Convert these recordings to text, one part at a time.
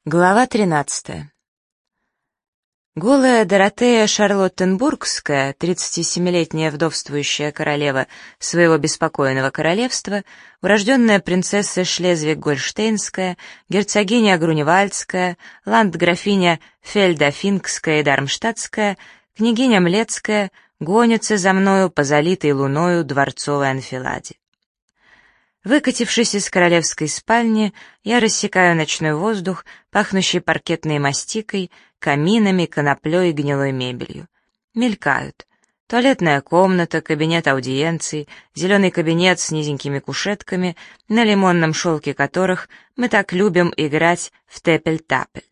Глава 13. Голая Доротея Шарлоттенбургская, 37-летняя вдовствующая королева своего беспокойного королевства, урожденная принцесса Шлезвиг-Гольштейнская, герцогиня Груневальдская, ландграфиня Фельдофингская и Дармштадтская, княгиня Млетская, гонится за мною по залитой луною дворцовой анфиладе. Выкатившись из королевской спальни, я рассекаю ночной воздух, пахнущий паркетной мастикой, каминами, коноплей и гнилой мебелью. Мелькают. Туалетная комната, кабинет аудиенций, зеленый кабинет с низенькими кушетками, на лимонном шелке которых мы так любим играть в тепель-тапель.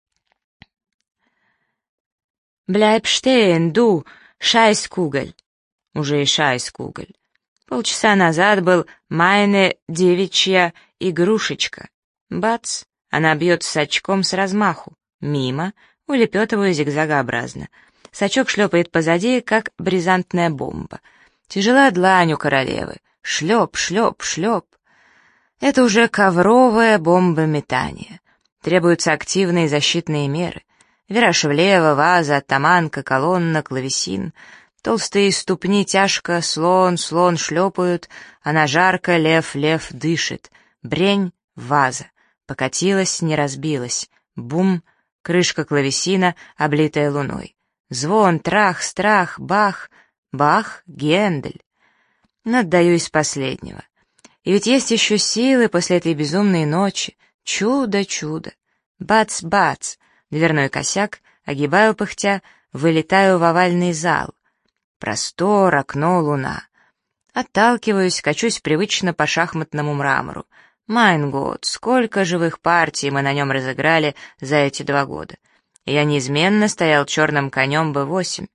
«Бляйб штейн, ду, шайскугель!» Уже и шайскугель. Полчаса назад был «Майне девичья игрушечка». Бац! Она бьет сачком с размаху. Мимо. Улепетываю зигзагообразно. Сачок шлепает позади, как бризантная бомба. Тяжела длань у королевы. Шлеп, шлеп, шлеп. Это уже ковровое бомбометание. Требуются активные защитные меры. Вираж влево, ваза, оттаманка, колонна, клавесин. Толстые ступни тяжко, слон шлепают, она жарко, лев дышит. Брень, ваза. Покатилась, не разбилась. Бум, крышка клавесина, облитая луной. Звон, трах, страх, бах, бах, Гендель. Но отдаю из последнего. И ведь есть еще силы после этой безумной ночи. Чудо, чудо. Бац-бац, дверной косяк, огибаю пыхтя, вылетаю в овальный зал. Простор, окно, луна. Отталкиваюсь, качусь привычно по шахматному мрамору. Майн год, сколько живых партий мы на нем разыграли за эти 2 года. И я неизменно стоял черным конем Б8.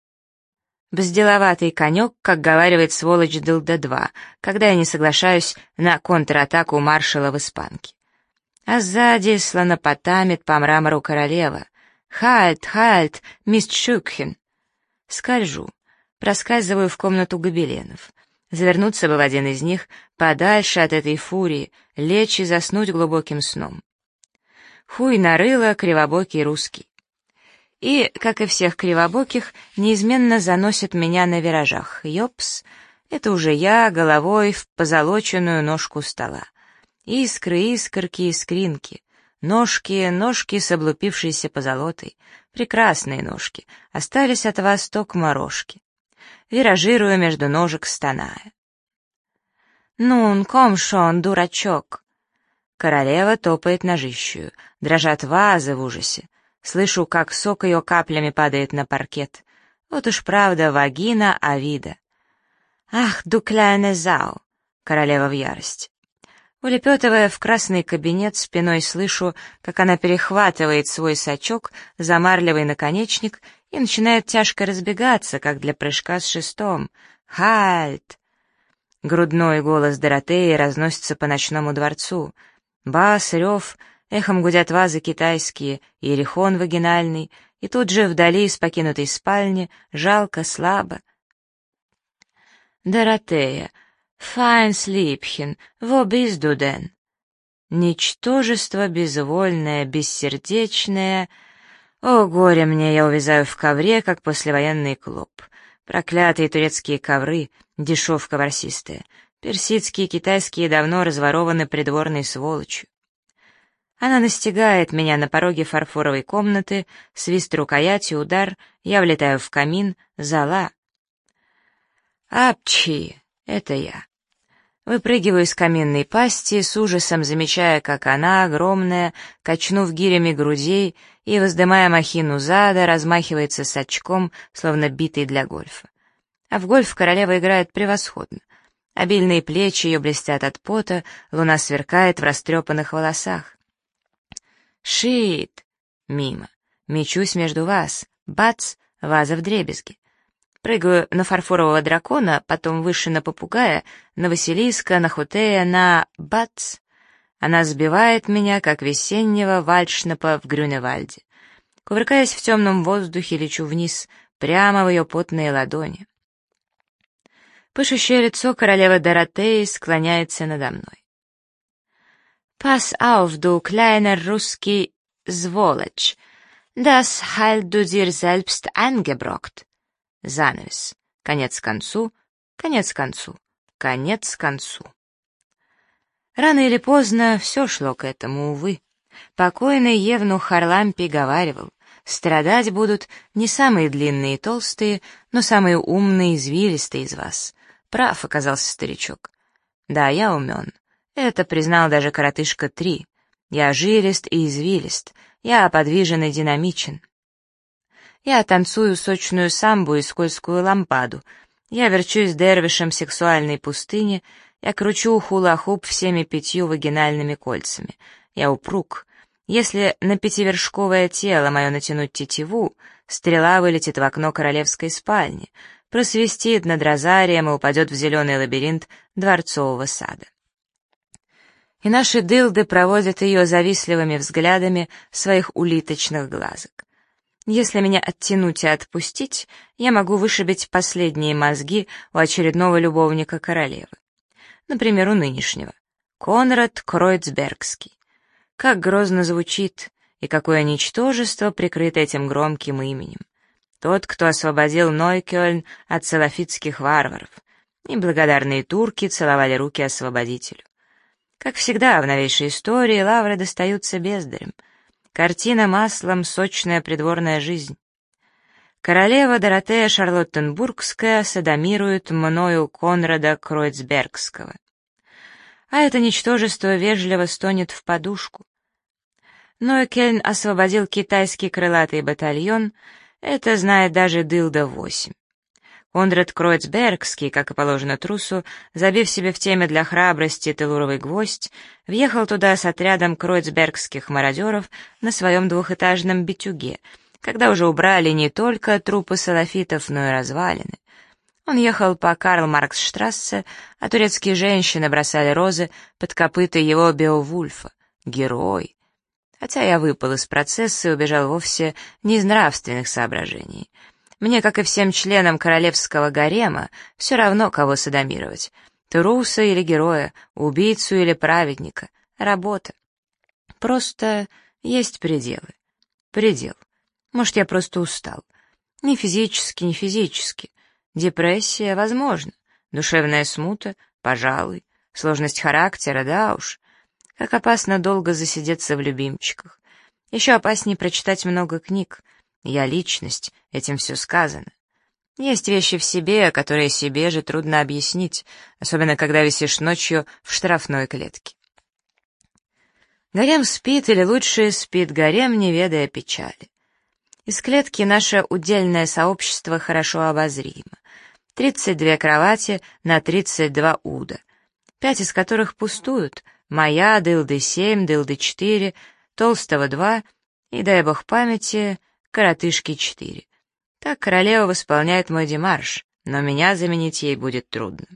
Бзделоватый конек, как говаривает сволочь Дылда-2, когда я не соглашаюсь на контратаку маршала в испанке. А сзади слонопотамит по мрамору королева. «Хальт, хальт, мисс Шукхен!» Скольжу. Проскальзываю в комнату гобеленов. Завернуться бы в один из них, подальше от этой фурии, лечь и заснуть глубоким сном. Хуй нарыло, кривобокий русский. И, как и всех кривобоких, неизменно заносит меня на виражах. Ёпс, это уже я головой в позолоченную ножку стола. Искры, искорки, искринки. Ножки, ножки с облупившейся позолотой. Прекрасные ножки, остались от вас только морожки. Виражирую между ножек, стоная. «Нун, комшон, дурачок!» Королева топает ножищую, дрожат вазы в ужасе. Слышу, как сок ее каплями падает на паркет. Вот уж правда вагина Авида. «Ах, дукляйне зау!» Королева в ярости. Улепетывая в красный кабинет, спиной слышу, как она перехватывает свой сачок за марлевый наконечник и начинает тяжко разбегаться, как для прыжка с шестом. «Хальт!» Грудной голос Доротеи разносится по ночному дворцу. Бас, рев, эхом гудят вазы китайские, иерихон вагинальный, и тут же вдали из покинутой спальни, жалко, слабо. «Доротея! Файн слипхен, во биздуден!» Ничтожество безвольное, бессердечное. О, горе мне, я увязаю в ковре, как послевоенный клоп. Проклятые турецкие ковры, дешевка ворсистая. Персидские и китайские давно разворованы придворной сволочью. Она настигает меня на пороге фарфоровой комнаты, свист рукояти, удар, я влетаю в камин, зола. Апчи! Это я. Выпрыгиваю из каминной пасти, с ужасом замечая, как она, огромная, качнув гирями грудей и, воздымая махину зада, размахивается с очком, словно битый для гольфа. А в гольф королева играет превосходно. Обильные плечи ее блестят от пота, луна сверкает в растрепанных волосах. Шит! Мимо. Мечусь между вас. Бац! Ваза вдребезги. Прыгаю на фарфорового дракона, потом выше на попугая, на Василиска, на Хотея, на... Бац! Она сбивает меня, как весеннего вальдшнепа в Грюневальде. Кувыркаясь в темном воздухе, лечу вниз, прямо в ее потные ладони. Пышущее лицо королевы Доротеи склоняется надо мной. «Пас ауф, ду, клайнер русский сволочь. Das halt du dir selbst eingebrockt. Занавес. Конец концу, конец концу, конец концу. Рано или поздно все шло к этому, увы. Покойный евнух Харлампий говаривал: страдать будут не самые длинные и толстые, но самые умные и извилистые из вас. Прав оказался старичок. Да, я умен. Это признал даже коротышка 3. Я жилист и извилист, я подвижен и динамичен. Я танцую сочную самбу и скользкую лампаду, я верчусь дервишем сексуальной пустыни, я кручу хула-хуп всеми 5 вагинальными кольцами. Я упруг. Если на 5-вершковое тело мое натянуть тетиву, стрела вылетит в окно королевской спальни, просвистит над розарием и упадет в зеленый лабиринт дворцового сада. И наши дылды проводят ее завистливыми взглядами своих улиточных глазок. Если меня оттянуть и отпустить, я могу вышибить последние мозги у очередного любовника королевы. Например, у нынешнего. Конрад Кройцбергский. Как грозно звучит, и какое ничтожество прикрыто этим громким именем. Тот, кто освободил Нойкёльн от салафитских варваров. Неблагодарные турки целовали руки освободителю. Как всегда в новейшей истории лавры достаются бездарям. Картина маслом, сочная придворная жизнь. Королева Доротея Шарлоттенбургская содомирует мною Конрада Кройцбергского. А это ничтожество вежливо стонет в подушку. Нойкельн освободил китайский крылатый батальон, это знает даже Дылда-8. Конрад Кройцбергский, как и положено трусу, забив себе в теме для храбрости телуровый гвоздь, въехал туда с отрядом кройцбергских мародеров на своем 2-этажном битюге, когда уже убрали не только трупы салафитов, но и развалины. Он ехал по Карл-Маркс-штрассе, а турецкие женщины бросали розы под копыта его Беовульфа. Герой. Хотя я выпал из процесса и убежал вовсе не из нравственных соображений. Мне, как и всем членам королевского гарема, все равно, кого содомировать. Труса или героя, убийцу или праведника. Работа. Просто есть пределы. Предел. Может, я просто устал. Ни физически, ни физически. Депрессия, возможно. Душевная смута, пожалуй. Сложность характера, да уж. Как опасно долго засидеться в любимчиках. Еще опаснее прочитать много книг. Я личность, этим все сказано. Есть вещи в себе, которые себе же трудно объяснить, особенно когда висишь ночью в штрафной клетке. Гарем спит, или лучше спит гарем, не ведая печали. Из клетки наше удельное сообщество хорошо обозримо. 32 кровати на 32 уда, 5 из которых пустуют, моя, дылды 7, дылды 4, толстого 2 и, дай бог памяти, коротышки 4. Так королева восполняет мой демарш, но меня заменить ей будет трудно.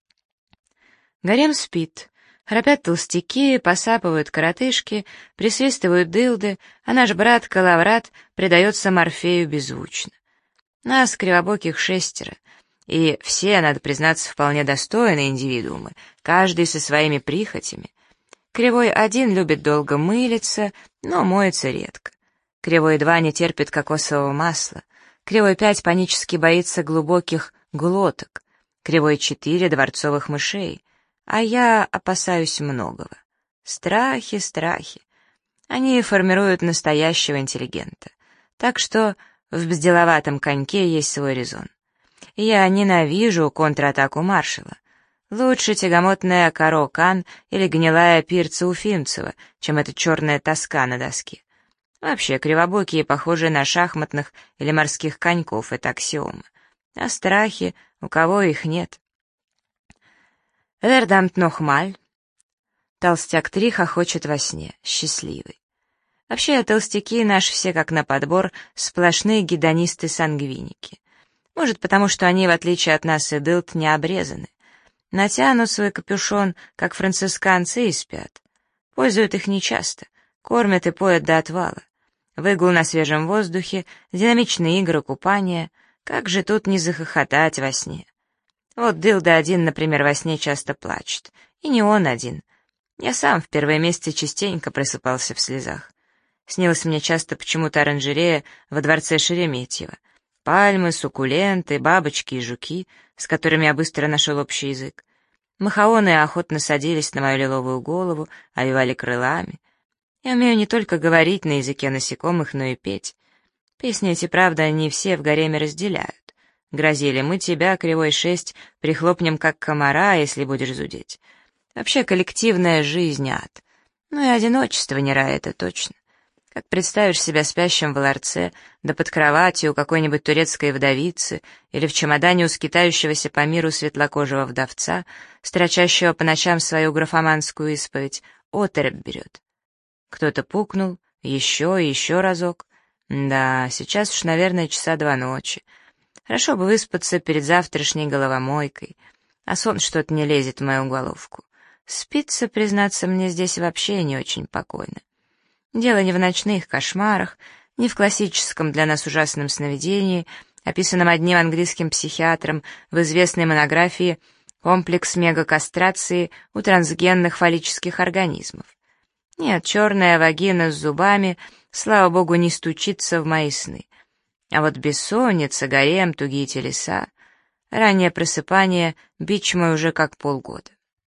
Гарем спит. Храпят толстяки, посапывают коротышки, присвистывают дылды, а наш брат Калаврат предается Морфею беззвучно. Нас, кривобоких, 6, и все, надо признаться, вполне достойные индивидуумы, каждый со своими прихотями. Кривой 1 любит долго мылиться, но моется редко. Кривой 2 не терпит кокосового масла. Кривой 5 панически боится глубоких глоток. Кривой 4 дворцовых мышей. А я опасаюсь многого. Страхи, страхи. Они формируют настоящего интеллигента. Так что в бзделоватом коньке есть свой резон. Я ненавижу контратаку маршала. Лучше тягомотная Каро-Кан или гнилая пирца Уфимцева, чем эта черная тоска на доске. Вообще, кривобокие похожи на шахматных или морских коньков, это аксиома. А страхи, у кого их нет? Вердамт нохмаль. Толстяк 3 хохочет во сне, счастливый. Вообще, толстяки наши все как на подбор, сплошные гедонисты-сангвиники. Может, потому что они, в отличие от нас и дылд, не обрезаны. Натянут свой капюшон, как францисканцы, и спят. Пользуют их нечасто, кормят и поят до отвала. Выгул на свежем воздухе, динамичные игры, купания. Как же тут не захохотать во сне? Вот дылда 1, например, во сне часто плачет. И не он один. Я сам в первые месяцы частенько просыпался в слезах. Снилась мне часто почему-то оранжерея во дворце Шереметьево. Пальмы, суккуленты, бабочки и жуки, с которыми я быстро нашел общий язык. Махаоны охотно садились на мою лиловую голову, овивали крылами. Я умею не только говорить на языке насекомых, но и петь. Песни эти, правда, не все в гареме разделяют. Грозили: мы тебя, кривой шесть, прихлопнем как комара, если будешь зудеть. Вообще коллективная жизнь — ад. Ну и одиночество не рай, это точно. Как представишь себя спящим в ларце, да под кроватью у какой-нибудь турецкой вдовицы или в чемодане у скитающегося по миру светлокожего вдовца, строчащего по ночам свою графоманскую исповедь, оторопь берет. Кто-то пукнул, еще и еще разок. Да, сейчас уж, наверное, часа 2 ночи. Хорошо бы выспаться перед завтрашней головомойкой, а сон что-то не лезет в мою головку. Спится, признаться, мне здесь вообще не очень покойно. Дело не в ночных кошмарах, не в классическом для нас ужасном сновидении, описанном одним английским психиатром в известной монографии «Комплекс мегакастрации у трансгенных фаллических организмов». Нет, черная вагина с зубами, слава богу, не стучится в мои сны. А вот бессонница, гарем, тугие телеса, раннее просыпание, бич мой уже как полгода.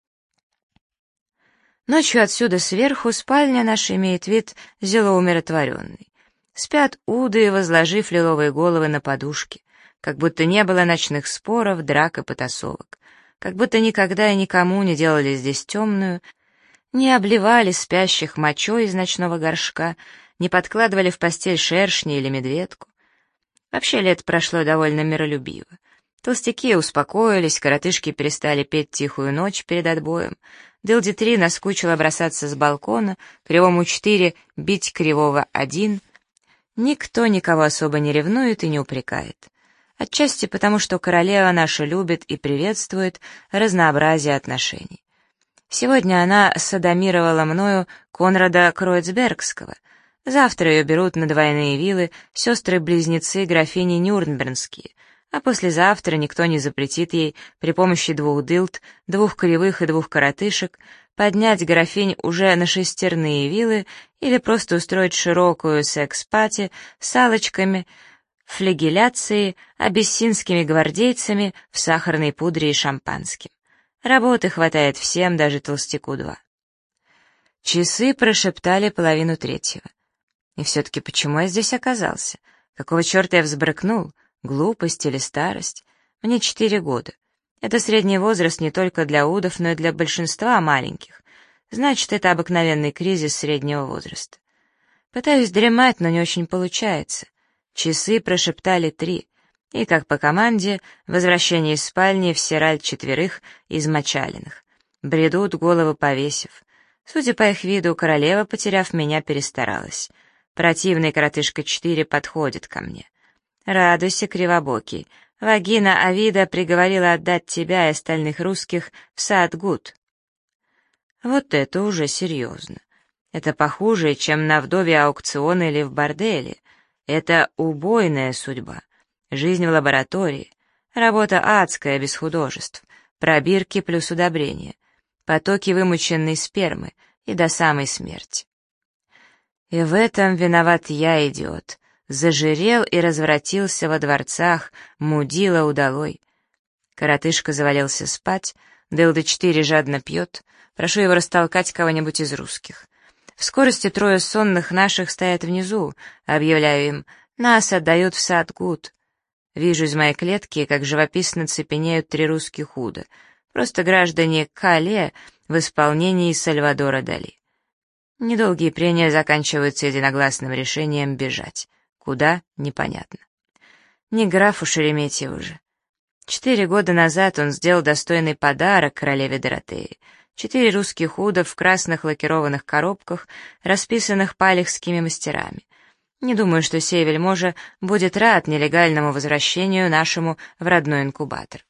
Ночью отсюда сверху спальня наша имеет вид зело умиротворенный. Спят уды, возложив лиловые головы на подушки, как будто не было ночных споров, драк и потасовок, как будто никогда и никому не делали здесь темную, не обливали спящих мочой из ночного горшка, не подкладывали в постель шершни или медведку. Вообще лето прошло довольно миролюбиво. Толстяки успокоились, коротышки перестали петь тихую ночь перед отбоем, Дылде-3 наскучило бросаться с балкона, Кривому 4 бить Кривого 1. Никто никого особо не ревнует и не упрекает. Отчасти потому, что королева наша любит и приветствует разнообразие отношений. Сегодня она содомировала мною Конрада Кройцбергского. Завтра ее берут на двойные вилы сестры-близнецы графини Нюрнбергские, а послезавтра никто не запретит ей при помощи 2 дылд, 2 кривых и 2 коротышек поднять графинь уже на шестерные вилы или просто устроить широкую секс-пати с салочками, флегеляцией, абиссинскими гвардейцами в сахарной пудре и шампанским. Работы хватает всем, даже толстяку 2. Часы прошептали 2:30. И все-таки почему я здесь оказался? Какого черта я взбрыкнул? Глупость или старость? Мне 4 года. Это средний возраст не только для удов, но и для большинства маленьких. Значит, это обыкновенный кризис среднего возраста. Пытаюсь дремать, но не очень получается. Часы прошептали 3, и, как по команде, возвращение из спальни в сираль 4 измочаленных. Бредут, головы повесив. Судя по их виду, королева, потеряв меня, перестаралась. Противный коротышка 4 подходит ко мне. «Радуйся, кривобокий. Вагина Авида приговорила отдать тебя и остальных русских в Саадгут». Вот это уже серьезно. Это похуже, чем на вдове аукциона или в борделе. Это убойная судьба. Жизнь в лаборатории. Работа адская, без художеств. Пробирки плюс удобрения. Потоки вымученной спермы и до самой смерти. И в этом виноват я, идиот. Зажирел и развратился во дворцах, мудила удалой. Коротышка завалился спать, Дылда-4 жадно пьет, прошу его растолкать кого-нибудь из русских. В скорости 3 сонных наших стоят внизу, объявляю им: нас отдают в Саадгут. Вижу из моей клетки, как живописно цепенеют 3 русских уда, просто граждане Кале в исполнении Сальвадора Дали. Недолгие прения заканчиваются единогласным решением бежать. Куда — непонятно. Не графу Шереметьеву же. 4 года назад он сделал достойный подарок королеве Доротее. 4 русских уда в красных лакированных коробках, расписанных палехскими мастерами. Не думаю, что сей вельможа будет рад нелегальному возвращению нашему в родной инкубатор.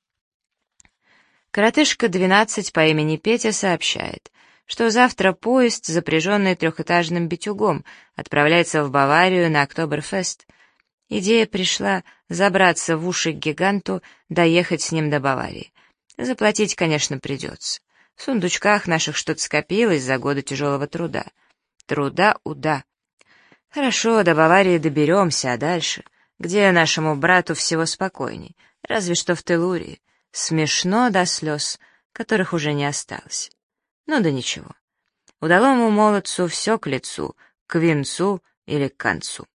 Коротышка 12 по имени Петя сообщает, что завтра поезд, запряженный 3-этажным битюгом, отправляется в Баварию на Октоберфест. Идея пришла забраться в уши к гиганту, доехать с ним до Баварии. Заплатить, конечно, придется. В сундучках наших что-то скопилось за годы тяжелого труда. Труда-уда. Хорошо, до Баварии доберемся, а дальше? Где нашему брату всего спокойней? Разве что в Телурии. Смешно до слез, которых уже не осталось. Ну да ничего. Удалому молодцу все к лицу, к венцу или к концу.